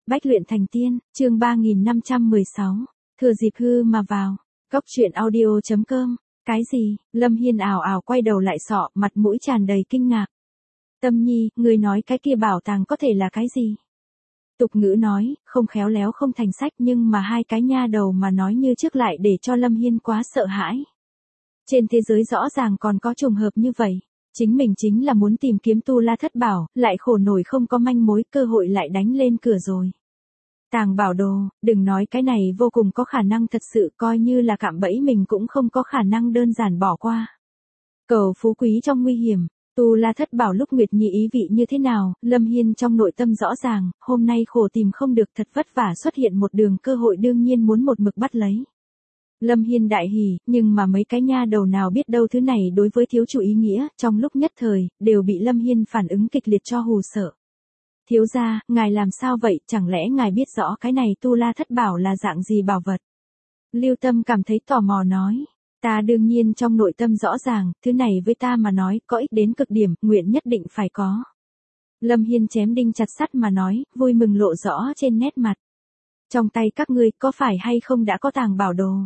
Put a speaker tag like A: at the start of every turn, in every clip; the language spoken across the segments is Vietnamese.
A: Bách luyện thành tiên, chương 3516, thừa dịp hư mà vào. Cốc truyện audio.com. Cái gì? Lâm Hiên ảo ảo quay đầu lại sọ, mặt mũi tràn đầy kinh ngạc. Tâm Nhi, ngươi nói cái kia bảo tàng có thể là cái gì? Tục ngữ nói, không khéo léo không thành sách, nhưng mà hai cái nha đầu mà nói như trước lại để cho Lâm Hiên quá sợ hãi. Trên thế giới rõ ràng còn có trùng hợp như vậy. Chính mình chính là muốn tìm kiếm tu la thất bảo, lại khổ nổi không có manh mối, cơ hội lại đánh lên cửa rồi. Tàng bảo đồ, đừng nói cái này vô cùng có khả năng, thật sự coi như là cạm bẫy mình cũng không có khả năng đơn giản bỏ qua. Cầu phú quý trong nguy hiểm, tu la thất bảo lúc Nguyệt Nhi ý vị như thế nào, Lâm Hiên trong nội tâm rõ ràng, hôm nay khổ tìm không được, thật vất vả xuất hiện một đường cơ hội, đương nhiên muốn một mực bắt lấy. Lâm Hiên đại hỉ, nhưng mà mấy cái nha đầu nào biết đâu thứ này đối với thiếu chủ ý nghĩa, trong lúc nhất thời, đều bị Lâm Hiên phản ứng kịch liệt cho hù sợ. Thiếu gia, ngài làm sao vậy, chẳng lẽ ngài biết rõ cái này tu la thất bảo là dạng gì bảo vật? Lưu Tâm cảm thấy tò mò nói. Ta đương nhiên trong nội tâm rõ ràng, thứ này với ta mà nói, có ích đến cực điểm, nguyện nhất định phải có. Lâm Hiên chém đinh chặt sắt mà nói, vui mừng lộ rõ trên nét mặt. Trong tay các ngươi có phải hay không đã có tàng bảo đồ?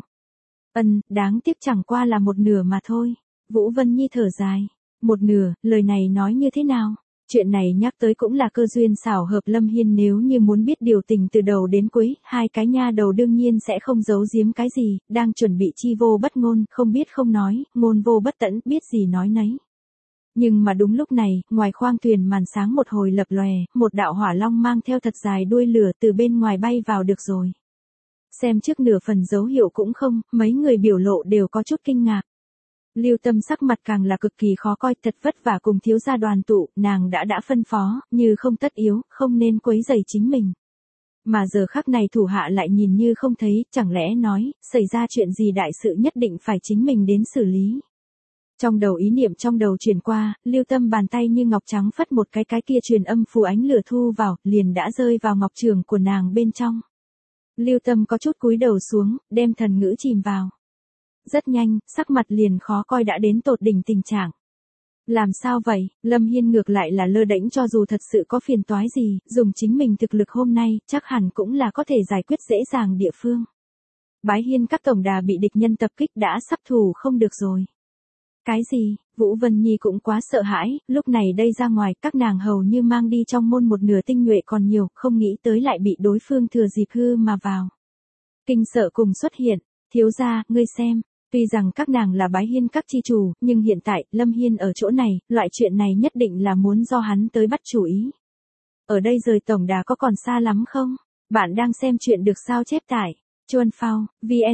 A: Đáng tiếc chẳng qua là một nửa mà thôi. Vũ Vân Nhi thở dài. Một nửa, lời này nói như thế nào? Chuyện này nhắc tới cũng là cơ duyên xảo hợp, Lâm Hiên nếu như muốn biết điều tình từ đầu đến cuối, hai cái nha đầu đương nhiên sẽ không giấu giếm cái gì, đang chuẩn bị chi vô bất ngôn, không biết không nói, ngôn vô bất tẫn, biết gì nói nấy. Nhưng mà đúng lúc này, ngoài khoang thuyền màn sáng một hồi lập lòe, một đạo hỏa long mang theo thật dài đuôi lửa từ bên ngoài bay vào được rồi. Xem trước nửa phần dấu hiệu cũng không, mấy người biểu lộ đều có chút kinh ngạc. Lưu Tâm sắc mặt càng là cực kỳ khó coi, thật vất vả cùng thiếu gia đoàn tụ, nàng đã phân phó, như không tất yếu, không nên quấy rầy chính mình. Mà giờ khắc này thủ hạ lại nhìn như không thấy, chẳng lẽ nói, xảy ra chuyện gì đại sự nhất định phải chính mình đến xử lý. Trong đầu ý niệm trong đầu truyền qua, Lưu Tâm bàn tay như ngọc trắng phất một cái kia truyền âm phù ánh lửa thu vào, liền đã rơi vào ngọc trường của nàng bên trong. Lưu Tâm có chút cúi đầu xuống, đem thần ngữ chìm vào. Rất nhanh, sắc mặt liền khó coi đã đến tột đỉnh tình trạng. Làm sao vậy, Lâm Hiên ngược lại là lơ đễnh, cho dù thật sự có phiền toái gì, dùng chính mình thực lực hôm nay, chắc hẳn cũng là có thể giải quyết dễ dàng địa phương. Bái Hiên các tổng đà bị địch nhân tập kích đã sắp thủ không được rồi. Cái gì, Vũ Vân Nhi cũng quá sợ hãi, lúc này đây ra ngoài, các nàng hầu như mang đi trong môn một nửa tinh nhuệ còn nhiều, không nghĩ tới lại bị đối phương thừa dịp hư mà vào. Kinh sợ cùng xuất hiện, thiếu gia, ngươi xem. Tuy rằng các nàng là Bái Hiên các chi chủ, nhưng hiện tại, Lâm Hiên ở chỗ này, loại chuyện này nhất định là muốn do hắn tới bắt chủ ý. Ở đây rời tổng đà có còn xa lắm không? Bạn đang xem chuyện được sao chép tải. Chuan Phao,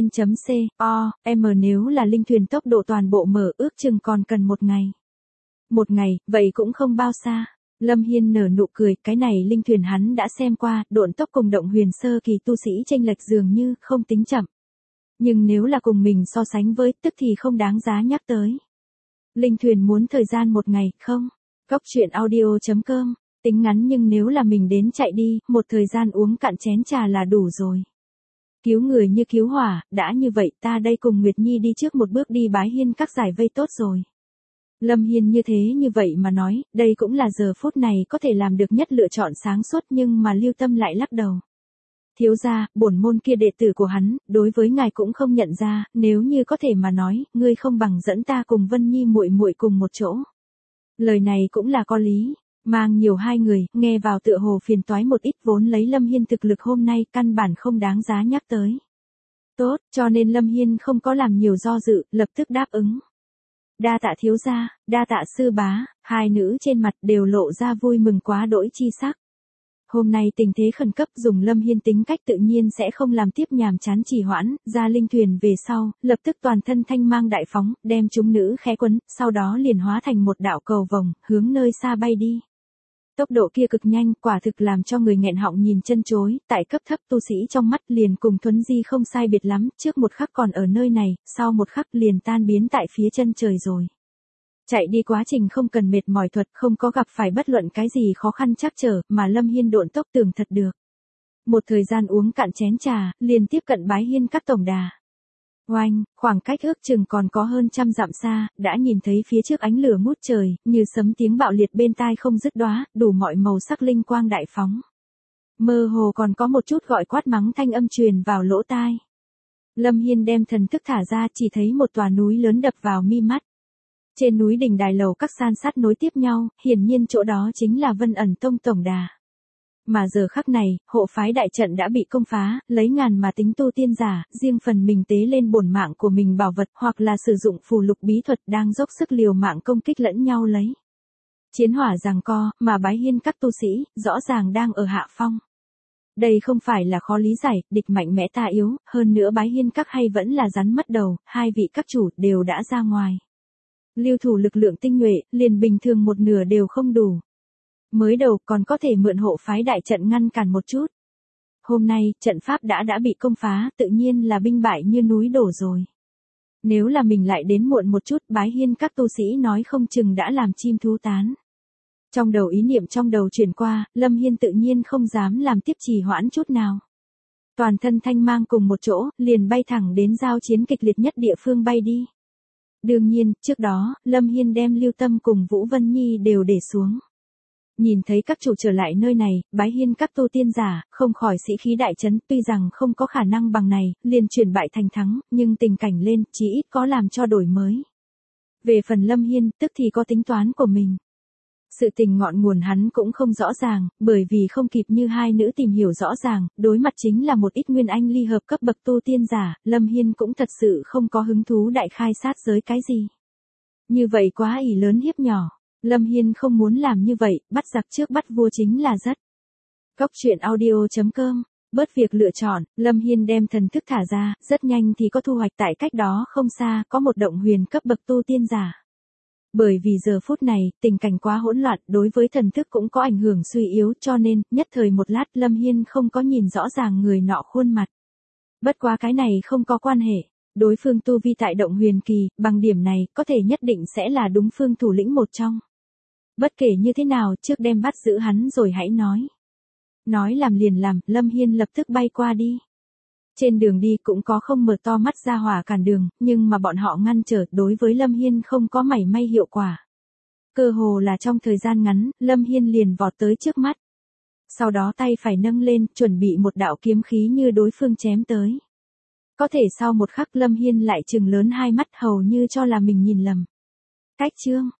A: vn.co.m nếu là linh thuyền tốc độ toàn bộ mở ước chừng còn cần một ngày. Một ngày, vậy cũng không bao xa. Lâm Hiên nở nụ cười, cái này linh thuyền hắn đã xem qua, độn tốc cùng động huyền sơ kỳ tu sĩ chênh lệch dường như không tính chậm. Nhưng nếu là cùng mình so sánh với, tức thì không đáng giá nhắc tới. Linh thuyền muốn thời gian một ngày, không? Cốc truyện audio.com, tính ngắn nhưng nếu là mình đến chạy đi, một thời gian uống cạn chén trà là đủ rồi. Cứu người như cứu hỏa, đã như vậy ta đây cùng Nguyệt Nhi đi trước một bước đi Bái Hiên các giải vây tốt rồi. Lâm Hiên như thế như vậy mà nói, đây cũng là giờ phút này có thể làm được nhất lựa chọn sáng suốt, nhưng mà Lưu Tâm lại lắc đầu. Thiếu gia, bổn môn kia đệ tử của hắn, đối với ngài cũng không nhận ra, nếu như có thể mà nói, ngươi không bằng dẫn ta cùng Vân Nhi muội muội cùng một chỗ. Lời này cũng là có lý, mang nhiều hai người, nghe vào tựa hồ phiền toái một ít, vốn lấy Lâm Hiên thực lực hôm nay căn bản không đáng giá nhắc tới. Tốt, cho nên Lâm Hiên không có làm nhiều do dự, lập tức đáp ứng. Đa tạ thiếu gia, đa tạ sư bá, hai nữ trên mặt đều lộ ra vui mừng quá đỗi chi sắc. Hôm nay tình thế khẩn cấp, dùng Lâm Hiên tính cách tự nhiên sẽ không làm tiếp nhàm chán trì hoãn, ra linh thuyền về sau, lập tức toàn thân thanh mang đại phóng, đem chúng nữ khẽ quấn, sau đó liền hóa thành một đạo cầu vồng, hướng nơi xa bay đi. Tốc độ kia cực nhanh, quả thực làm cho người nghẹn họng nhìn chân chối, tại cấp thấp tu sĩ trong mắt liền cùng Thuấn Di không sai biệt lắm, trước một khắc còn ở nơi này, sau một khắc liền tan biến tại phía chân trời rồi. Chạy đi quá trình không cần mệt mỏi thuật, không có gặp phải bất luận cái gì khó khăn trắc trở, mà Lâm Hiên độn tốc tường thật được. Một thời gian uống cạn chén trà, liền tiếp cận Bái Hiên các tổng đà. Oanh, khoảng cách ước chừng còn có hơn 100 dặm xa, đã nhìn thấy phía trước ánh lửa ngút trời, như sấm tiếng bạo liệt bên tai không dứt đóa, đủ mọi màu sắc linh quang đại phóng. Mơ hồ còn có một chút gọi quát mắng thanh âm truyền vào lỗ tai. Lâm Hiên đem thần thức thả ra, chỉ thấy một tòa núi lớn đập vào mi mắt. Trên núi đỉnh đài lầu các san sát nối tiếp nhau, hiển nhiên chỗ đó chính là Vân Ẩn Tông tổng đà. Mà giờ khắc này, hộ phái đại trận đã bị công phá, lấy ngàn mà tính tu tiên giả, riêng phần mình tế lên bổn mạng của mình bảo vật hoặc là sử dụng phù lục bí thuật đang dốc sức liều mạng công kích lẫn nhau lấy. Chiến hỏa giằng co, mà Bái Hiên các tu sĩ, rõ ràng đang ở hạ phong. Đây không phải là khó lý giải, địch mạnh mẽ ta yếu, hơn nữa Bái Hiên các hay vẫn là rắn mất đầu, hai vị các chủ đều đã ra ngoài. Lưu thủ lực lượng tinh nhuệ, liền bình thường một nửa đều không đủ. Mới đầu còn có thể mượn hộ phái đại trận ngăn cản một chút. Hôm nay, trận pháp đã bị công phá, tự nhiên là binh bại như núi đổ rồi. Nếu là mình lại đến muộn một chút, Bái Hiên các tu sĩ nói không chừng đã làm chim thú tán. Trong đầu ý niệm trong đầu chuyển qua, Lâm Hiên tự nhiên không dám làm tiếp trì hoãn chút nào. Toàn thân thanh mang cùng một chỗ, liền bay thẳng đến giao chiến kịch liệt nhất địa phương bay đi. Đương nhiên, trước đó, Lâm Hiên đem Lưu Tâm cùng Vũ Vân Nhi đều để xuống. Nhìn thấy các chủ trở lại nơi này, Bái Hiên các tu tiên giả, không khỏi sĩ khí đại chấn, tuy rằng không có khả năng bằng này, liền chuyển bại thành thắng, nhưng tình cảnh lên, chí ít có làm cho đổi mới. Về phần Lâm Hiên, tức thì có tính toán của mình. Sự tình ngọn nguồn hắn cũng không rõ ràng, bởi vì không kịp như hai nữ tìm hiểu rõ ràng, đối mặt chính là một ít nguyên anh ly hợp cấp bậc tu tiên giả, Lâm Hiên cũng thật sự không có hứng thú đại khai sát giới cái gì. Như vậy quá ỷ lớn hiếp nhỏ. Lâm Hiên không muốn làm như vậy, bắt giặc trước bắt vua chính là rất. Góc truyện audio.com, bớt việc lựa chọn, Lâm Hiên đem thần thức thả ra, rất nhanh thì có thu hoạch tại cách đó không xa, có một động huyền cấp bậc tu tiên giả. Bởi vì giờ phút này, tình cảnh quá hỗn loạn, đối với thần thức cũng có ảnh hưởng suy yếu, cho nên, nhất thời một lát Lâm Hiên không có nhìn rõ ràng người nọ khuôn mặt. Bất quá cái này không có quan hệ. Đối phương tu vi tại động huyền kỳ, bằng điểm này, có thể nhất định sẽ là đúng phương thủ lĩnh một trong. Bất kể như thế nào, trước đem bắt giữ hắn rồi hãy nói. Nói làm liền làm, Lâm Hiên lập tức bay qua đi. Trên đường đi cũng có không mở to mắt ra hỏa cản đường, nhưng mà bọn họ ngăn trở, đối với Lâm Hiên không có mảy may hiệu quả. Cơ hồ là trong thời gian ngắn, Lâm Hiên liền vọt tới trước mắt. Sau đó tay phải nâng lên, chuẩn bị một đạo kiếm khí như đối phương chém tới. Có thể sau một khắc Lâm Hiên lại trừng lớn hai mắt hầu như cho là mình nhìn lầm. Cách chương